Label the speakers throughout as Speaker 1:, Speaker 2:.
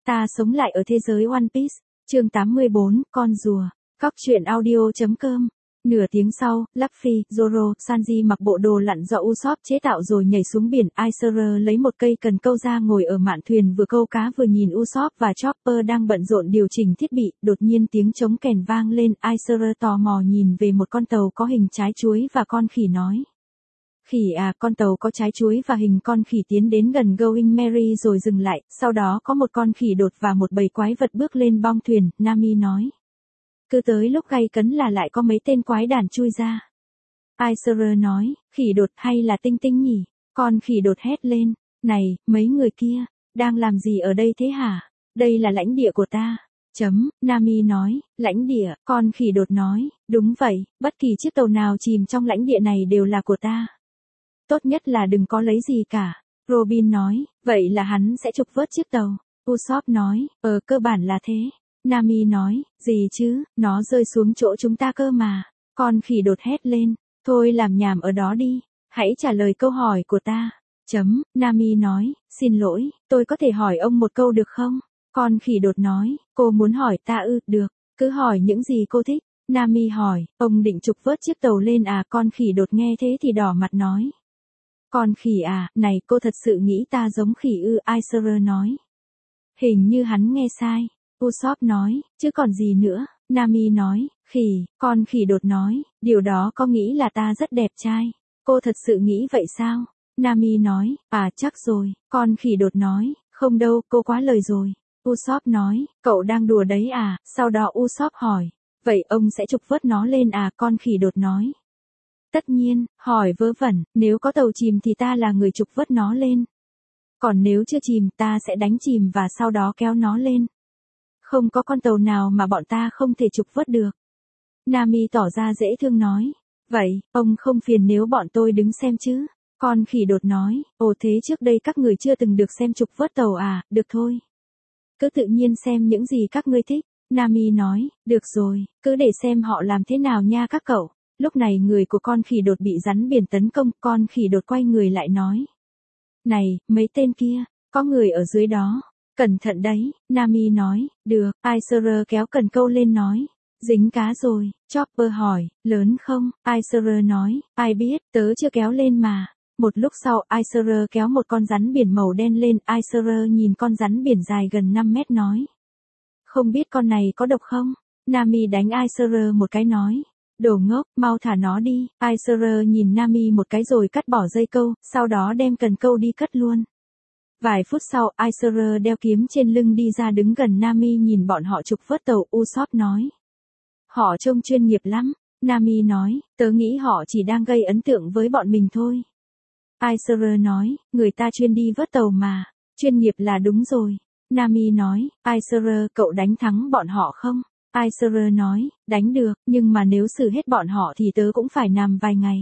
Speaker 1: Ta sống lại ở thế giới One Piece. Chương 84, con rùa. Cóc truyện audio.com. Nửa tiếng sau, Luffy, Zoro, Sanji mặc bộ đồ lặn do Usopp chế tạo rồi nhảy xuống biển. Aiser lấy một cây cần câu ra ngồi ở mạn thuyền vừa câu cá vừa nhìn Usopp và Chopper đang bận rộn điều chỉnh thiết bị. Đột nhiên tiếng trống kèn vang lên. Aiser tò mò nhìn về một con tàu có hình trái chuối và con khỉ nói. Khỉ à, con tàu có trái chuối và hình con khỉ tiến đến gần Going Merry rồi dừng lại, sau đó có một con khỉ đột và một bầy quái vật bước lên bong thuyền, Nami nói. Cứ tới lúc gay cấn là lại có mấy tên quái đản chui ra. Aiser nói, khỉ đột hay là tinh tinh nhỉ? Con khỉ đột hét lên, này, mấy người kia, đang làm gì ở đây thế hả? Đây là lãnh địa của ta. Nami nói, lãnh địa, con khỉ đột nói, đúng vậy, bất kỳ chiếc tàu nào chìm trong lãnh địa này đều là của ta. Tốt nhất là đừng có lấy gì cả. Robin nói, vậy là hắn sẽ trục vớt chiếc tàu. Usopp nói, cơ bản là thế. Nami nói, gì chứ, nó rơi xuống chỗ chúng ta cơ mà. Con khỉ đột hét lên, thôi làm nhảm ở đó đi, hãy trả lời câu hỏi của ta. Nami nói, xin lỗi, tôi có thể hỏi ông một câu được không? Con khỉ đột nói, cô muốn hỏi ta ư, được, cứ hỏi những gì cô thích. Nami hỏi, ông định trục vớt chiếc tàu lên à? Con khỉ đột nghe thế thì đỏ mặt nói. Con khỉ à, này cô thật sự nghĩ ta giống khỉ ư? Aiser nói. Hình như hắn nghe sai. Usopp nói, chứ còn gì nữa. Nami nói, khỉ, con khỉ đột nói, điều đó có nghĩ là ta rất đẹp trai. Cô thật sự nghĩ vậy sao? Nami nói, à chắc rồi. Con khỉ đột nói, không đâu, cô quá lời rồi. Usopp nói, cậu đang đùa đấy à? Sau đó Usopp hỏi, vậy ông sẽ trục vớt nó lên à? Con khỉ đột nói. Tất nhiên, hỏi vớ vẩn, nếu có tàu chìm thì ta là người trục vớt nó lên. Còn nếu chưa chìm, ta sẽ đánh chìm và sau đó kéo nó lên. Không có con tàu nào mà bọn ta không thể trục vớt được. Nami tỏ ra dễ thương nói. Vậy, ông không phiền nếu bọn tôi đứng xem chứ? Con khỉ đột nói, ồ thế trước đây các người chưa từng được xem trục vớt tàu à? Được thôi. Cứ tự nhiên xem những gì các ngươi thích. Nami nói, được rồi, cứ để xem họ làm thế nào nha các cậu. Lúc này người của con khỉ đột bị rắn biển tấn công, con khỉ đột quay người lại nói. Này, mấy tên kia, có người ở dưới đó, cẩn thận đấy. Nami nói, được. Aiser kéo cần câu lên nói, dính cá rồi. Chopper hỏi, lớn không? Aiser nói, ai biết, tớ chưa kéo lên mà. Một lúc sau, Aiser kéo một con rắn biển màu đen lên. Aiser nhìn con rắn biển dài gần 5 mét nói. Không biết con này có độc không? Nami đánh Aiser một cái nói. Đồ ngốc, mau thả nó đi. Aiser nhìn Nami một cái rồi cắt bỏ dây câu, sau đó đem cần câu đi cất luôn. Vài phút sau, Aiser đeo kiếm trên lưng đi ra đứng gần Nami nhìn bọn họ trục vớt tàu. Usopp nói. Họ trông chuyên nghiệp lắm. Nami nói, tớ nghĩ họ chỉ đang gây ấn tượng với bọn mình thôi. Aiser nói, người ta chuyên đi vớt tàu mà. Chuyên nghiệp là đúng rồi. Nami nói, Aiser, cậu đánh thắng bọn họ không? Aiser nói, đánh được, nhưng mà nếu xử hết bọn họ thì tớ cũng phải nằm vài ngày.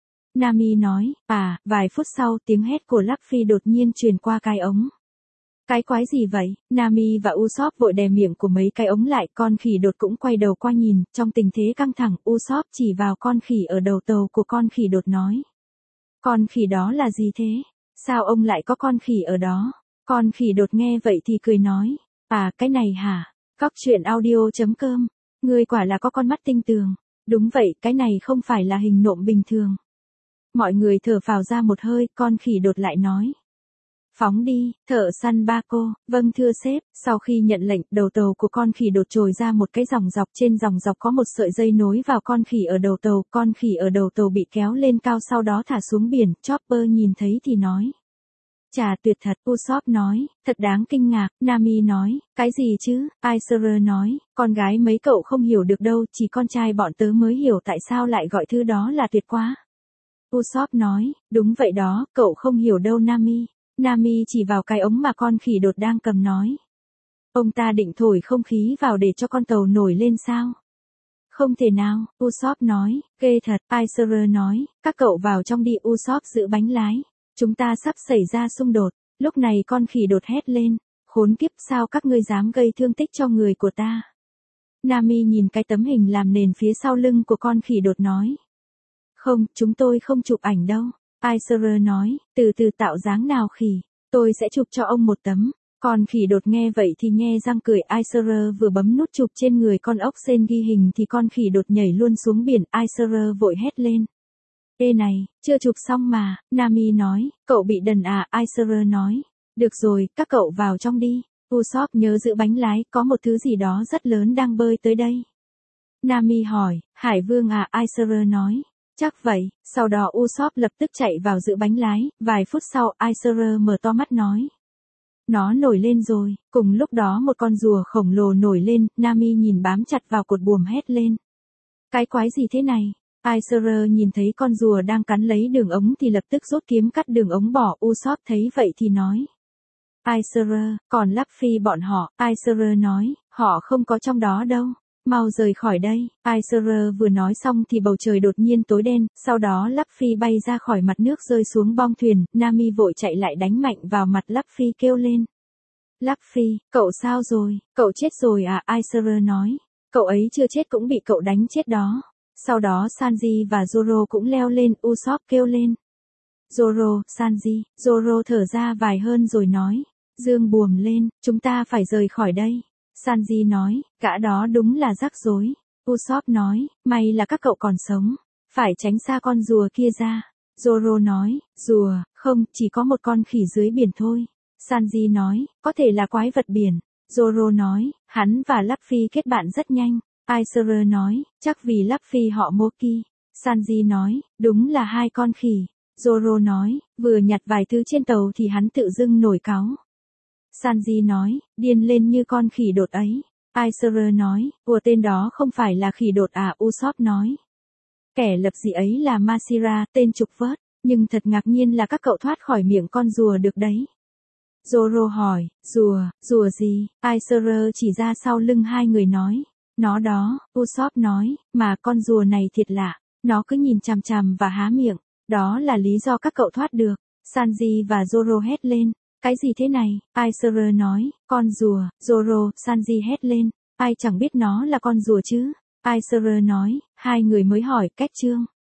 Speaker 1: Nami nói, vài phút sau tiếng hét của Luffy đột nhiên truyền qua cái ống. Cái quái gì vậy? Nami và Usopp vội đè miệng của mấy cái ống lại, con khỉ đột cũng quay đầu qua nhìn, trong tình thế căng thẳng, Usopp chỉ vào con khỉ ở đầu tàu của con khỉ đột nói. Con khỉ đó là gì thế? Sao ông lại có con khỉ ở đó? Con khỉ đột nghe vậy thì cười nói, cái này hả? Cóc truyện audio.com, ngươi quả là có con mắt tinh tường. Đúng vậy, cái này không phải là hình nộm bình thường. Mọi người thở phào ra một hơi, con khỉ đột lại nói. Phóng đi, thợ săn ba cô, vâng thưa sếp. Sau khi nhận lệnh, đầu tàu của con khỉ đột trồi ra một cái dòng dọc, trên dòng dọc có một sợi dây nối vào con khỉ ở đầu tàu. Con khỉ ở đầu tàu bị kéo lên cao sau đó thả xuống biển. Chopper nhìn thấy thì nói. Chà tuyệt thật. Usopp nói, thật đáng kinh ngạc. Nami nói, cái gì chứ? Aiser nói, con gái mấy cậu không hiểu được đâu, chỉ con trai bọn tớ mới hiểu tại sao lại gọi thứ đó là tuyệt quá. Usopp nói, đúng vậy đó, cậu không hiểu đâu Nami. Nami chỉ vào cái ống mà con khỉ đột đang cầm nói. Ông ta định thổi không khí vào để cho con tàu nổi lên sao? Không thể nào. Usopp nói, ghê thật. Aiser nói, các cậu vào trong đi. Usopp giữ bánh lái. Chúng ta sắp xảy ra xung đột. Lúc này con khỉ đột hét lên. Khốn kiếp, sao các ngươi dám gây thương tích cho người của ta? Nami nhìn cái tấm hình làm nền phía sau lưng của con khỉ đột nói. Không, chúng tôi không chụp ảnh đâu. Aiser nói, từ từ tạo dáng nào khỉ. Tôi sẽ chụp cho ông một tấm. Con khỉ đột nghe vậy thì nhe răng cười, Aisher vừa bấm nút chụp trên người con ốc sên ghi hình thì con khỉ đột nhảy luôn xuống biển, Aisher vội hét lên. Ê này, chưa chụp xong mà, Nami nói, cậu bị đần à, Aisher nói. Được rồi, các cậu vào trong đi. Usopp nhớ giữ bánh lái, có một thứ gì đó rất lớn đang bơi tới đây. Nami hỏi, Hải Vương à, Aisher nói. Chắc vậy, sau đó Usopp lập tức chạy vào giữ bánh lái, vài phút sau Aisher mở to mắt nói. Nó nổi lên rồi, cùng lúc đó một con rùa khổng lồ nổi lên, Nami nhìn bám chặt vào cột buồm hét lên. Cái quái gì thế này? Aisher nhìn thấy con rùa đang cắn lấy đường ống thì lập tức rút kiếm cắt đường ống bỏ, Usopp thấy vậy thì nói. Aisher, còn Luffy bọn họ, Aisher nói, họ không có trong đó đâu. Mau rời khỏi đây, Aisher vừa nói xong thì bầu trời đột nhiên tối đen, sau đó Luffy bay ra khỏi mặt nước rơi xuống bong thuyền, Nami vội chạy lại đánh mạnh vào mặt Luffy kêu lên. Luffy, cậu sao rồi, cậu chết rồi à, Aisher nói. Cậu ấy chưa chết cũng bị cậu đánh chết đó. Sau đó Sanji và Zoro cũng leo lên, Usopp kêu lên. Zoro, Sanji, Zoro thở ra vài hơi rồi nói. Dương buồm lên, chúng ta phải rời khỏi đây. Sanji nói, gã đó đúng là rắc rối. Usopp nói, may là các cậu còn sống. Phải tránh xa con rùa kia ra. Zoro nói, rùa, không, chỉ có một con khỉ dưới biển thôi. Sanji nói, có thể là quái vật biển. Zoro nói, hắn và Luffy kết bạn rất nhanh. Aisher nói, chắc vì Luffy họ Moki. Sanji nói, đúng là hai con khỉ. Zoro nói, vừa nhặt vài thứ trên tàu thì hắn tự dưng nổi cáu. Sanji nói, điên lên như con khỉ đột ấy. Aisher nói, ủa tên đó không phải là khỉ đột à, Usopp nói. Kẻ lập dị ấy là Masira, tên trục vớt, nhưng thật ngạc nhiên là các cậu thoát khỏi miệng con rùa được đấy. Zoro hỏi, rùa gì? Aisher chỉ ra sau lưng hai người nói. Nó đó, Usopp nói, mà con rùa này thiệt lạ, nó cứ nhìn chằm chằm và há miệng, đó là lý do các cậu thoát được. Sanji và Zoro hét lên, cái gì thế này? Aisher nói, con rùa. Zoro, Sanji hét lên, ai chẳng biết nó là con rùa chứ? Aisher nói, hai người mới hỏi cách chương.